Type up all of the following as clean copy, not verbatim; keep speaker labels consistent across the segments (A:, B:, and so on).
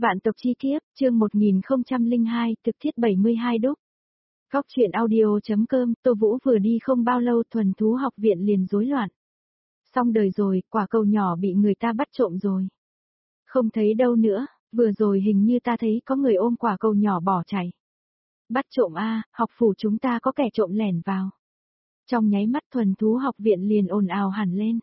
A: Vạn tộc chi kiếp, chương 1002, thực thiết 72 đúc. Góc truyện audio.com, Tô Vũ vừa đi không bao lâu thuần thú học viện liền rối loạn. Xong đời rồi, quả cầu nhỏ bị người ta bắt trộm rồi. Không thấy đâu nữa, vừa rồi hình như ta thấy có người ôm quả cầu nhỏ bỏ chạy. Bắt trộm a, học phủ chúng ta có kẻ trộm lẻn vào. Trong nháy mắt thuần thú học viện liền ồn ào hẳn lên.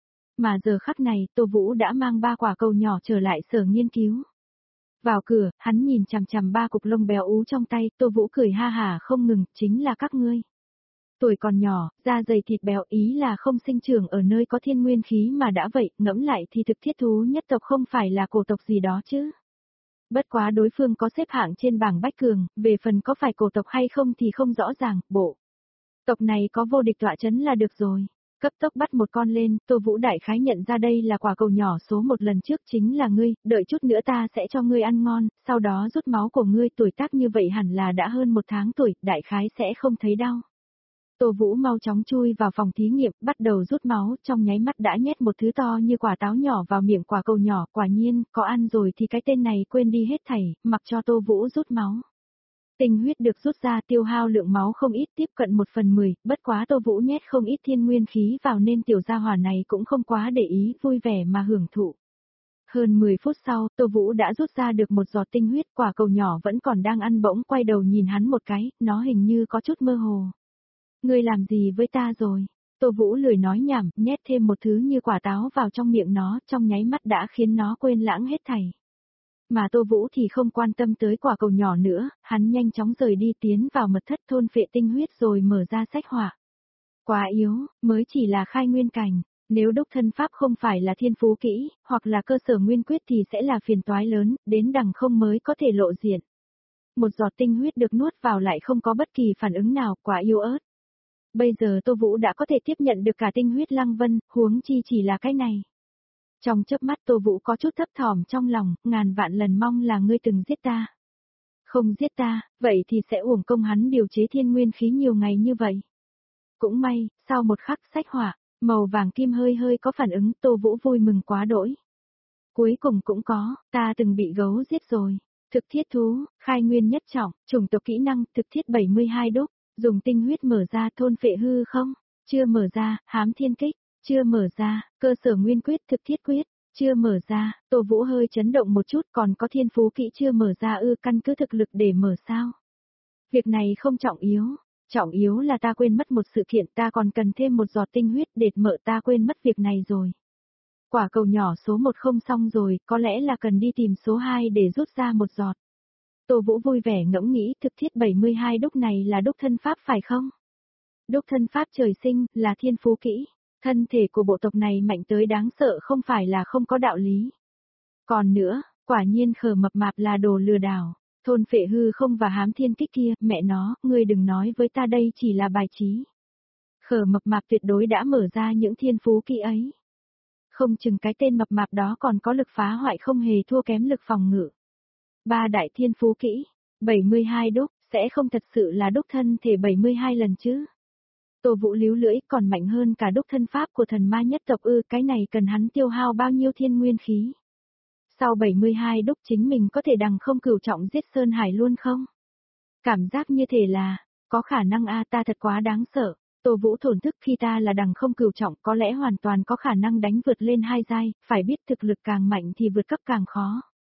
A: Mà giờ khắc này, Tô Vũ đã mang 3 quả cầu nhỏ trở lại sở nghiên cứu. Vào cửa, hắn nhìn chằm chằm 3 cục lông béo ú trong tay, Tô Vũ cười ha hả không ngừng, chính là các ngươi. Tuổi còn nhỏ, da dày thịt béo ý là không sinh trưởng ở nơi có thiên nguyên khí mà đã vậy, ngẫm lại thì thực thiết thú nhất tộc không phải là cổ tộc gì đó chứ. Bất quá đối phương có xếp hạng trên bảng bách cường, về phần có phải cổ tộc hay không thì không rõ ràng, bộ. Tộc này có vô địch tọa chấn là được rồi. Cấp tốc bắt một con lên, Tô Vũ đại khái nhận ra đây là quả cầu nhỏ số một lần trước chính là ngươi, đợi chút nữa ta sẽ cho ngươi ăn ngon, sau đó rút máu của ngươi tuổi tác như vậy hẳn là đã hơn 1 tháng tuổi, đại khái sẽ không thấy đau. Tô Vũ mau chóng chui vào phòng thí nghiệm, bắt đầu rút máu, trong nháy mắt đã nhét một thứ to như quả táo nhỏ vào miệng quả cầu nhỏ, quả nhiên, có ăn rồi thì cái tên này quên đi hết thảy, mặc cho Tô Vũ rút máu. Tinh huyết được rút ra tiêu hao lượng máu không ít tiếp cận 1/10, bất quá Tô Vũ nhét không ít thiên nguyên khí vào nên tiểu gia hỏa này cũng không quá để ý, vui vẻ mà hưởng thụ. Hơn 10 phút sau, Tô Vũ đã rút ra được một giọt tinh huyết, quả cầu nhỏ vẫn còn đang ăn bỗng quay đầu nhìn hắn một cái, nó hình như có chút mơ hồ. Ngươi làm gì với ta rồi? Tô Vũ lười nói nhảm, nhét thêm một thứ như quả táo vào trong miệng nó, trong nháy mắt đã khiến nó quên lãng hết thảy. Mà Tô Vũ thì không quan tâm tới quả cầu nhỏ nữa, hắn nhanh chóng rời đi tiến vào mật thất thôn phệ tinh huyết rồi mở ra sách họa. Quá yếu, mới chỉ là khai nguyên cảnh, nếu đúc thân pháp không phải là thiên phú kỹ, hoặc là cơ sở nguyên quyết thì sẽ là phiền toái lớn, đến đằng không mới có thể lộ diện. Một giọt tinh huyết được nuốt vào lại không có bất kỳ phản ứng nào, quá yếu ớt. Bây giờ Tô Vũ đã có thể tiếp nhận được cả tinh huyết Lăng Vân, huống chi chỉ là cái này. Trong chớp mắt Tô Vũ có chút thấp thỏm trong lòng, ngàn vạn lần mong là ngươi từng giết ta. Không giết ta, vậy thì sẽ uổng công hắn điều chế thiên nguyên khí nhiều ngày như vậy. Cũng may, sau một khắc sách họa, màu vàng kim hơi hơi có phản ứng, Tô Vũ vui mừng quá đỗi. Cuối cùng cũng có, ta từng bị gấu giết rồi. Thực thiết thú, khai nguyên nhất trọng, chủng tộc kỹ năng, thực thiết 72 đúc, dùng tinh huyết mở ra thôn phệ hư không? Chưa mở ra, hám thiên kích. Chưa mở ra, cơ sở nguyên quyết thực thiết quyết, chưa mở ra, Tô Vũ hơi chấn động một chút còn có thiên phú kỹ chưa mở ra căn cứ thực lực để mở sao. Việc này không trọng yếu là ta quên mất một sự kiện ta còn cần thêm một giọt tinh huyết để mở ta quên mất việc này rồi. Quả cầu nhỏ số 1 không xong rồi, có lẽ là cần đi tìm số 2 để rút ra một giọt. Tô Vũ vui vẻ ngẫm nghĩ thực thiết 72 đúc này là đúc thân pháp phải không? Đúc thân pháp trời sinh, là thiên phú kỹ. Thân thể của bộ tộc này mạnh tới đáng sợ không phải là không có đạo lý. Còn nữa, quả nhiên Khờ Mập Mạp là đồ lừa đảo. Thôn phệ hư không và hám thiên kích kia, mẹ nó, ngươi đừng nói với ta đây chỉ là bài trí. Khờ Mập Mạp tuyệt đối đã mở ra những thiên phú kỹ ấy. Không chừng cái tên mập mạp đó còn có lực phá hoại không hề thua kém lực phòng ngự. 3 đại thiên phú kỹ, 72 đúc, sẽ không thật sự là đúc thân thể 72 lần chứ. Tô Vũ líu lưỡi còn mạnh hơn cả đúc thân pháp của thần ma nhất tộc cái này cần hắn tiêu hao bao nhiêu thiên nguyên khí. Sau 72 đúc chính mình có thể đằng không cửu trọng giết Sơn Hải luôn không? Cảm giác như thể là, có khả năng ta thật quá đáng sợ, Tô Vũ thổn thức khi ta là đằng không cửu trọng có lẽ hoàn toàn có khả năng đánh vượt lên 2 giai, phải biết thực lực càng mạnh thì vượt cấp càng khó.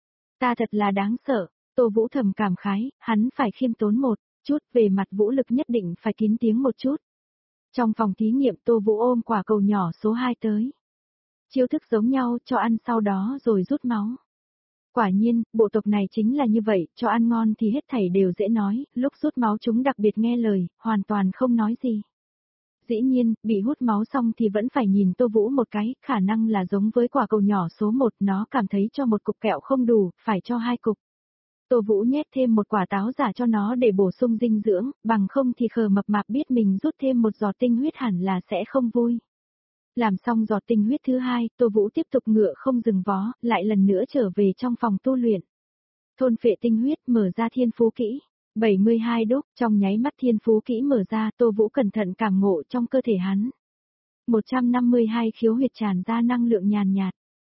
A: Ta thật là đáng sợ, Tô Vũ thầm cảm khái, hắn phải khiêm tốn một chút về mặt vũ lực nhất định phải kín tiếng một chút. Trong phòng thí nghiệm Tô Vũ ôm quả cầu nhỏ số 2 tới. Chiêu thức giống nhau cho ăn sau đó rồi rút máu. Quả nhiên, bộ tộc này chính là như vậy, cho ăn ngon thì hết thảy đều dễ nói, lúc rút máu chúng đặc biệt nghe lời, hoàn toàn không nói gì. Dĩ nhiên, bị hút máu xong thì vẫn phải nhìn Tô Vũ một cái, khả năng là giống với quả cầu nhỏ số 1 nó cảm thấy cho một cục kẹo không đủ, phải cho 2 cục. Tô Vũ nhét thêm một quả táo giả cho nó để bổ sung dinh dưỡng, bằng không thì Khờ Mập Mạp biết mình rút thêm một giọt tinh huyết hẳn là sẽ không vui. Làm xong giọt tinh huyết thứ 2, Tô Vũ tiếp tục ngựa không dừng vó, lại lần nữa trở về trong phòng tu luyện. Thôn phệ tinh huyết mở ra thiên phú kỹ, 72 đúc, trong nháy mắt thiên phú kỹ mở ra, Tô Vũ cẩn thận cảm ngộ trong cơ thể hắn. 152 khiếu huyệt tràn ra năng lượng nhàn nhạt.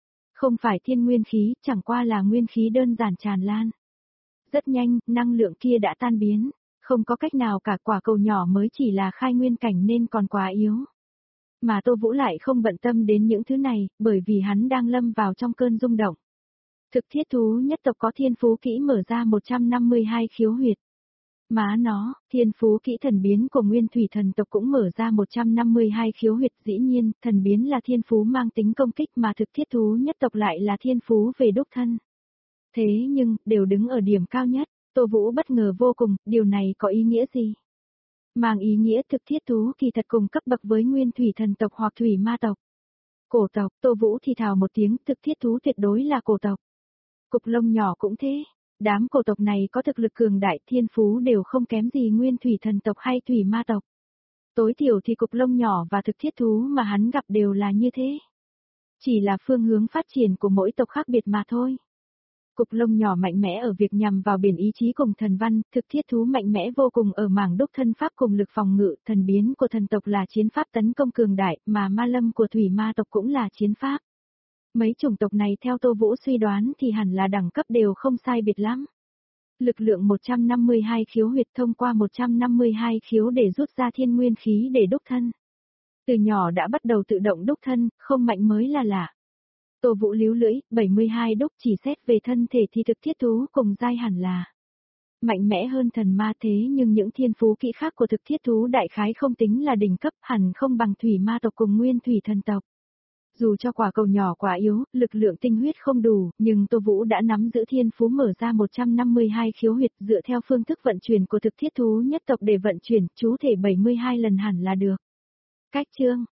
A: Không phải thiên nguyên khí, chẳng qua là nguyên khí đơn giản tràn lan. Rất nhanh, năng lượng kia đã tan biến, không có cách nào cả, quả cầu nhỏ mới chỉ là khai nguyên cảnh nên còn quá yếu. Mà Tô Vũ lại không bận tâm đến những thứ này, bởi vì hắn đang lâm vào trong cơn rung động. Thực thiết thú nhất tộc có thiên phú kỹ mở ra 152 khiếu huyệt. Má nó, thiên phú kỹ thần biến của nguyên thủy thần tộc cũng mở ra 152 khiếu huyệt, dĩ nhiên, thần biến là thiên phú mang tính công kích mà thực thiết thú nhất tộc lại là thiên phú về đúc thân. Thế nhưng, đều đứng ở điểm cao nhất, Tô Vũ bất ngờ vô cùng, điều này có ý nghĩa gì? Mang ý nghĩa thực thiết thú kỳ thật cùng cấp bậc với nguyên thủy thần tộc hoặc thủy ma tộc. Cổ tộc, Tô Vũ thì thào một tiếng, thực thiết thú tuyệt đối là cổ tộc. Cục lông nhỏ cũng thế. Đám cổ tộc này có thực lực cường đại, thiên phú đều không kém gì nguyên thủy thần tộc hay thủy ma tộc. Tối thiểu thì cục lông nhỏ và thực thiết thú mà hắn gặp đều là như thế. Chỉ là phương hướng phát triển của mỗi tộc khác biệt mà thôi. Cục lông nhỏ mạnh mẽ ở việc nhằm vào biển ý chí cùng thần văn, thực thiết thú mạnh mẽ vô cùng ở mảng đúc thân pháp cùng lực phòng ngự, thần biến của thần tộc là chiến pháp tấn công cường đại, mà ma lâm của thủy ma tộc cũng là chiến pháp. Mấy chủng tộc này theo Tô Vũ suy đoán thì hẳn là đẳng cấp đều không sai biệt lắm. Lực lượng 152 khiếu huyệt thông qua 152 khiếu để rút ra thiên nguyên khí để đúc thân. Từ nhỏ đã bắt đầu tự động đúc thân, không mạnh mới là lạ. Tô Vũ líu lưỡi, 72 đúc chỉ xét về thân thể thì thực thiết thú cùng giai hẳn là mạnh mẽ hơn thần ma, thế nhưng những thiên phú kỹ khác của thực thiết thú đại khái không tính là đỉnh cấp, hẳn không bằng thủy ma tộc cùng nguyên thủy thần tộc. Dù cho quả cầu nhỏ quá yếu, lực lượng tinh huyết không đủ, nhưng Tô Vũ đã nắm giữ thiên phú mở ra 152 khiếu huyệt, dựa theo phương thức vận chuyển của thực thiết thú nhất tộc để vận chuyển, chú thể 72 lần hẳn là được. Cách chương